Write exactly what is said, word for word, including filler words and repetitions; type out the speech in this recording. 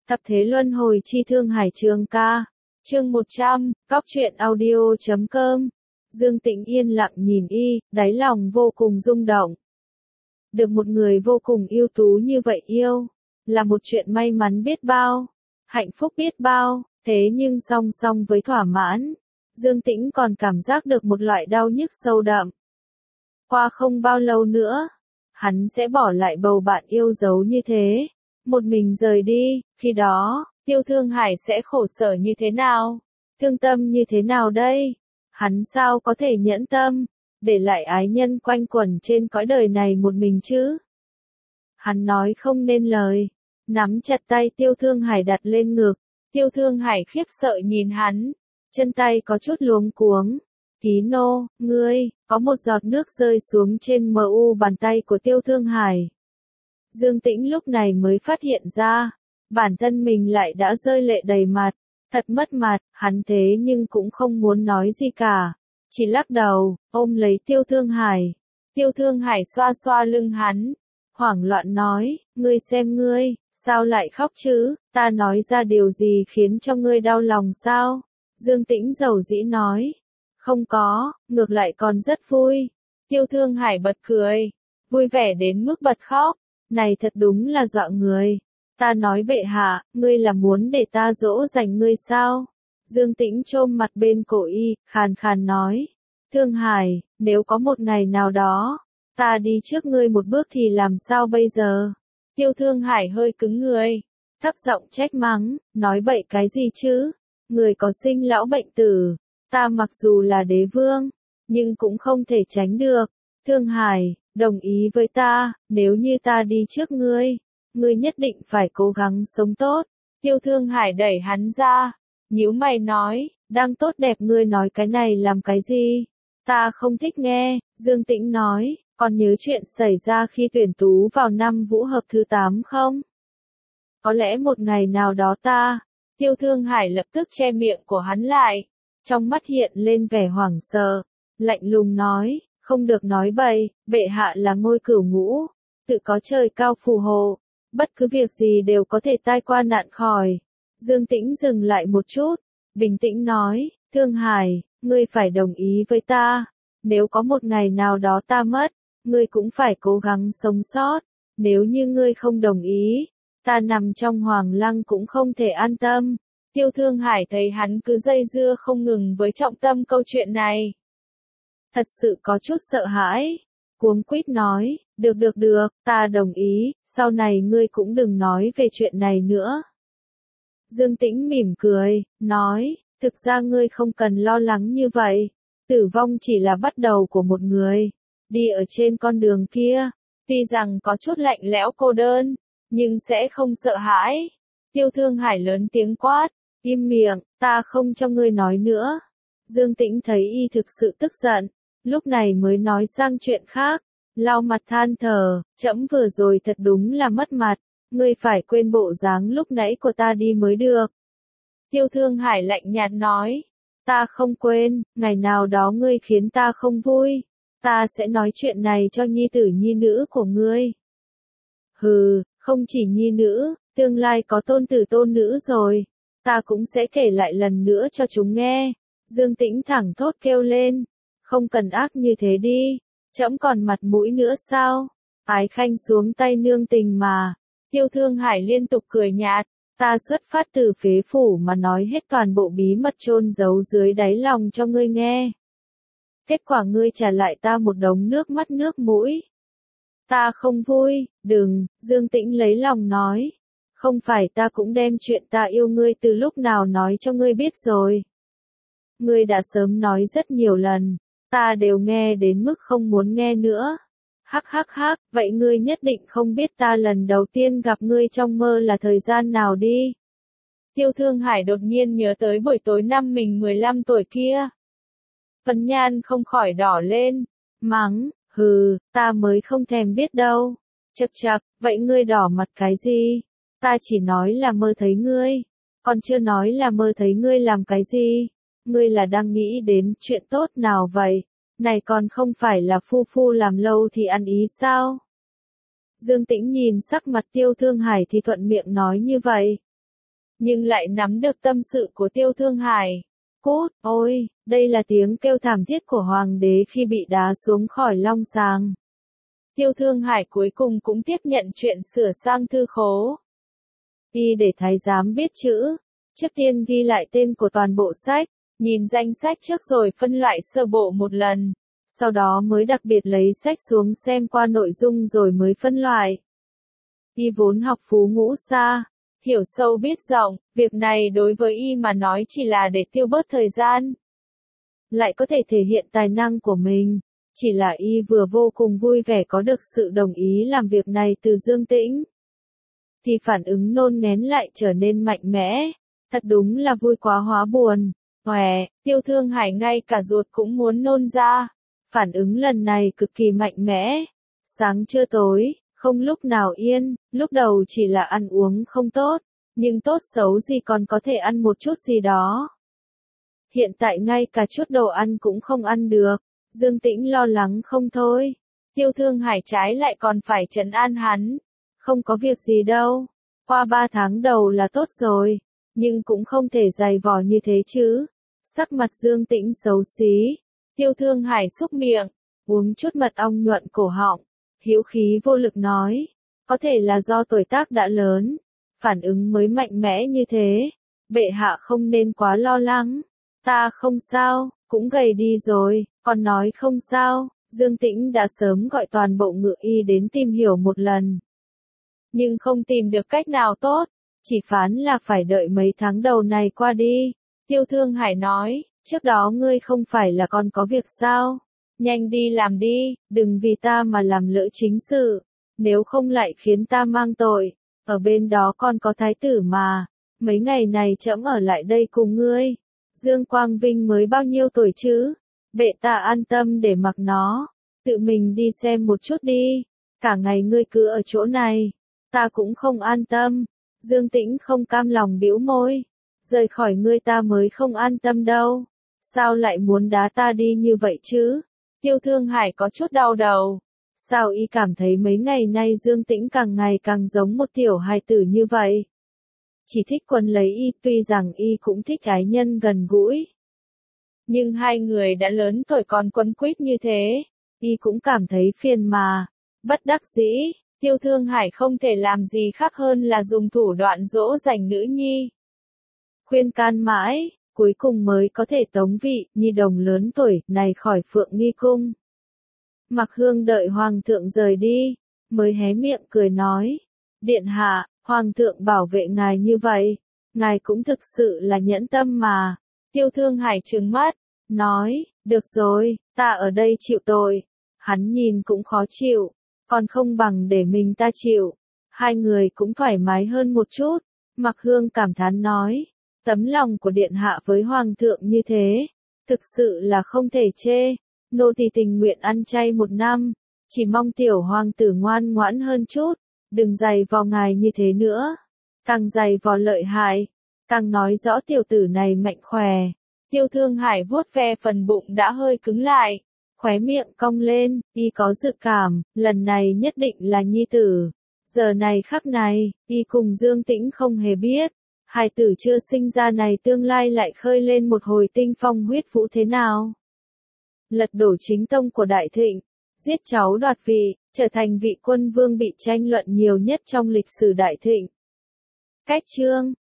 Thập thế luân hồi chi thương hải trường ca. Chương một trăm, cóc truyện audio chấm com. Dương Tĩnh yên lặng nhìn y, đáy lòng vô cùng rung động. Được một người vô cùng ưu tú như vậy yêu, là một chuyện may mắn biết bao, hạnh phúc biết bao, thế nhưng song song với thỏa mãn, Dương Tĩnh còn cảm giác được một loại đau nhức sâu đậm. Qua không bao lâu nữa, hắn sẽ bỏ lại bầu bạn yêu dấu như thế, một mình rời đi, khi đó, Tiêu Thương Hải sẽ khổ sở như thế nào, thương tâm như thế nào đây? Hắn sao có thể nhẫn tâm, để lại ái nhân quanh quẩn trên cõi đời này một mình chứ? Hắn nói không nên lời, nắm chặt tay Tiêu Thương Hải đặt lên ngực, Tiêu Thương Hải khiếp sợ nhìn hắn, chân tay có chút luống cuống. Ký nô, ngươi, có một giọt nước rơi xuống trên mờ u bàn tay của Tiêu Thương Hải. Dương Tĩnh lúc này mới phát hiện ra, bản thân mình lại đã rơi lệ đầy mặt, thật mất mặt, hắn thế nhưng cũng không muốn nói gì cả, chỉ lắc đầu, ôm lấy Tiêu Thương Hải. Tiêu Thương Hải xoa xoa lưng hắn, hoảng loạn nói, ngươi xem ngươi, sao lại khóc chứ, ta nói ra điều gì khiến cho ngươi đau lòng sao? Dương Tĩnh dầu dĩ nói, không có, ngược lại còn rất vui. Tiêu Thương Hải bật cười, vui vẻ đến mức bật khóc, này thật đúng là dọa người. Ta nói bệ hạ, ngươi là muốn để ta dỗ dành ngươi sao? Dương Tĩnh chôm mặt bên cổ y, khàn khàn nói, Thương Hải, nếu có một ngày nào đó, ta đi trước ngươi một bước thì làm sao bây giờ? Tiêu Thương Hải hơi cứng người, thấp giọng trách mắng, nói bậy cái gì chứ? Người có sinh lão bệnh tử, ta mặc dù là đế vương, nhưng cũng không thể tránh được. Thương Hải, đồng ý với ta, nếu như ta đi trước ngươi, ngươi nhất định phải cố gắng sống tốt. Tiêu Thương Hải đẩy hắn ra, nhíu mày nói, đang tốt đẹp ngươi nói cái này làm cái gì? Ta không thích nghe. Dương Tĩnh nói, còn nhớ chuyện xảy ra khi tuyển tú vào năm vũ hợp thứ tám không? Có lẽ một ngày nào đó ta. Tiêu Thương Hải lập tức che miệng của hắn lại, trong mắt hiện lên vẻ hoảng sợ, lạnh lùng nói, không được nói bậy, bệ hạ là ngôi cửu ngũ, tự có trời cao phù hộ, bất cứ việc gì đều có thể tai qua nạn khỏi. Dương Tĩnh dừng lại một chút, bình tĩnh nói, Thương Hải, ngươi phải đồng ý với ta, nếu có một ngày nào đó ta mất, ngươi cũng phải cố gắng sống sót, nếu như ngươi không đồng ý, ta nằm trong hoàng lăng cũng không thể an tâm. Tiêu Thương Hải thấy hắn cứ dây dưa không ngừng với trọng tâm câu chuyện này, thật sự có chút sợ hãi, cuống quýt nói, được được được, ta đồng ý, sau này ngươi cũng đừng nói về chuyện này nữa. Dương Tĩnh mỉm cười, nói, thực ra ngươi không cần lo lắng như vậy, tử vong chỉ là bắt đầu của một người, đi ở trên con đường kia, tuy rằng có chút lạnh lẽo cô đơn, nhưng sẽ không sợ hãi. Tiêu Thương Hải lớn tiếng quát, im miệng, ta không cho ngươi nói nữa. Dương Tĩnh thấy y thực sự tức giận, lúc này mới nói sang chuyện khác, lau mặt than thở, trẫm vừa rồi thật đúng là mất mặt, ngươi phải quên bộ dáng lúc nãy của ta đi mới được. Tiêu Thương Hải lạnh nhạt nói, ta không quên, ngày nào đó ngươi khiến ta không vui, ta sẽ nói chuyện này cho nhi tử nhi nữ của ngươi. Hừ, không chỉ nhi nữ, tương lai có tôn tử tôn nữ rồi, ta cũng sẽ kể lại lần nữa cho chúng nghe. Dương Tĩnh thẳng thốt kêu lên, không cần ác như thế đi, trẫm còn mặt mũi nữa sao? Ái khanh xuống tay nương tình mà. Tiêu Thương Hải liên tục cười nhạt, ta xuất phát từ phế phủ mà nói hết toàn bộ bí mật chôn giấu dưới đáy lòng cho ngươi nghe. Kết quả ngươi trả lại ta một đống nước mắt nước mũi. Ta không vui, đừng, Dương Tĩnh lấy lòng nói. Không phải ta cũng đem chuyện ta yêu ngươi từ lúc nào nói cho ngươi biết rồi. Ngươi đã sớm nói rất nhiều lần, ta đều nghe đến mức không muốn nghe nữa. Hắc hắc hắc, vậy ngươi nhất định không biết ta lần đầu tiên gặp ngươi trong mơ là thời gian nào đi. Tiêu Thương Hải đột nhiên nhớ tới buổi tối năm mình mười lăm tuổi kia. Phấn nhan không khỏi đỏ lên, mắng, hừ, ta mới không thèm biết đâu. Chậc chậc, vậy ngươi đỏ mặt cái gì? Ta chỉ nói là mơ thấy ngươi, còn chưa nói là mơ thấy ngươi làm cái gì. Ngươi là đang nghĩ đến chuyện tốt nào vậy? Này còn không phải là phu phu làm lâu thì ăn ý sao? Dương Tĩnh nhìn sắc mặt Tiêu Thương Hải thì thuận miệng nói như vậy. nhưng lại nắm được tâm sự của Tiêu Thương Hải. Cút, ôi, đây là tiếng kêu thảm thiết của hoàng đế khi bị đá xuống khỏi long sàng. Tiêu Thương Hải cuối cùng cũng tiếp nhận chuyện sửa sang thư khố. Y để thái giám biết chữ, trước tiên ghi lại tên của toàn bộ sách, nhìn danh sách trước rồi phân loại sơ bộ một lần, sau đó mới đặc biệt lấy sách xuống xem qua nội dung rồi mới phân loại. Y vốn học phú ngũ xa, hiểu sâu biết rộng, việc này đối với Y mà nói chỉ là để tiêu bớt thời gian. Lại có thể thể hiện tài năng của mình, chỉ là Y vừa vô cùng vui vẻ có được sự đồng ý làm việc này từ Dương Tĩnh. Thì phản ứng nôn nghén lại trở nên mạnh mẽ, thật đúng là vui quá hóa buồn. Hòe, Tiêu Thương Hải ngay cả ruột cũng muốn nôn ra. Phản ứng lần này cực kỳ mạnh mẽ. Sáng trưa tối, không lúc nào yên, lúc đầu chỉ là ăn uống không tốt, nhưng tốt xấu gì còn có thể ăn một chút gì đó. Hiện tại ngay cả chút đồ ăn cũng không ăn được, Dương Tĩnh lo lắng không thôi. Tiêu Thương Hải trái lại còn phải trấn an hắn. Không có việc gì đâu, qua ba tháng đầu là tốt rồi, nhưng cũng không thể dày vò như thế chứ. Sắc mặt Dương Tĩnh xấu xí, Tiêu Thương Hải xúc miệng, uống chút mật ong nhuận cổ họng, hữu khí vô lực nói, có thể là do tuổi tác đã lớn, phản ứng mới mạnh mẽ như thế, bệ hạ không nên quá lo lắng, ta không sao, cũng gầy đi rồi, còn nói không sao, Dương Tĩnh đã sớm gọi toàn bộ ngự y đến tìm hiểu một lần. Nhưng không tìm được cách nào tốt, chỉ phán là phải đợi mấy tháng đầu này qua đi. Tiêu Thương Hải nói, trước đó ngươi không phải là còn có việc sao? Nhanh đi làm đi, đừng vì ta mà làm lỡ chính sự, nếu không lại khiến ta mang tội, ở bên đó còn có thái tử mà, mấy ngày này trẫm ở lại đây cùng ngươi. Dương Quang Vinh mới bao nhiêu tuổi chứ? Bệ ta an tâm để mặc nó, tự mình đi xem một chút đi, cả ngày ngươi cứ ở chỗ này. Ta cũng không an tâm. Dương Tĩnh không cam lòng bĩu môi. Rời khỏi ngươi ta mới không an tâm đâu. Sao lại muốn đá ta đi như vậy chứ? Tiêu Thương Hải có chút đau đầu. Sao y cảm thấy mấy ngày nay Dương Tĩnh càng ngày càng giống một tiểu hài tử như vậy? Chỉ thích quấn lấy y, tuy rằng y cũng thích ái nhân gần gũi. Nhưng hai người đã lớn tuổi còn quấn quýt như thế, y cũng cảm thấy phiền mà. Bất đắc dĩ. Tiêu Thương Hải không thể làm gì khác hơn là dùng thủ đoạn dỗ dành nữ nhi. Khuyên can mãi, cuối cùng mới có thể tống vị, nhi đồng lớn tuổi, này khỏi Phượng Nghi Cung. Mặc Hương đợi Hoàng thượng rời đi, mới hé miệng cười nói. Điện hạ, Hoàng thượng bảo vệ ngài như vậy, ngài cũng thực sự là nhẫn tâm mà. Tiêu Thương Hải trừng mắt, nói, được rồi, ta ở đây chịu tội. Hắn nhìn cũng khó chịu. Còn không bằng để mình ta chịu, hai người cũng thoải mái hơn một chút. Mặc Hương cảm thán nói, tấm lòng của điện hạ với hoàng thượng như thế, thực sự là không thể chê. Nô tỳ tình nguyện ăn chay một năm, chỉ mong tiểu hoàng tử ngoan ngoãn hơn chút, đừng dày vò ngài như thế nữa. Càng dày vò lợi hại, càng nói rõ tiểu tử này mạnh khỏe. Tiêu Thương Hải vuốt ve phần bụng đã hơi cứng lại. Khóe miệng cong lên, y có dự cảm, lần này nhất định là nhi tử. Giờ này khắc này, y cùng Dương Tĩnh không hề biết, hài tử chưa sinh ra này tương lai lại khơi lên một hồi tinh phong huyết vũ thế nào. Lật đổ chính tông của Đại Thịnh, giết cháu đoạt vị, trở thành vị quân vương bị tranh luận nhiều nhất trong lịch sử Đại Thịnh. Cách chương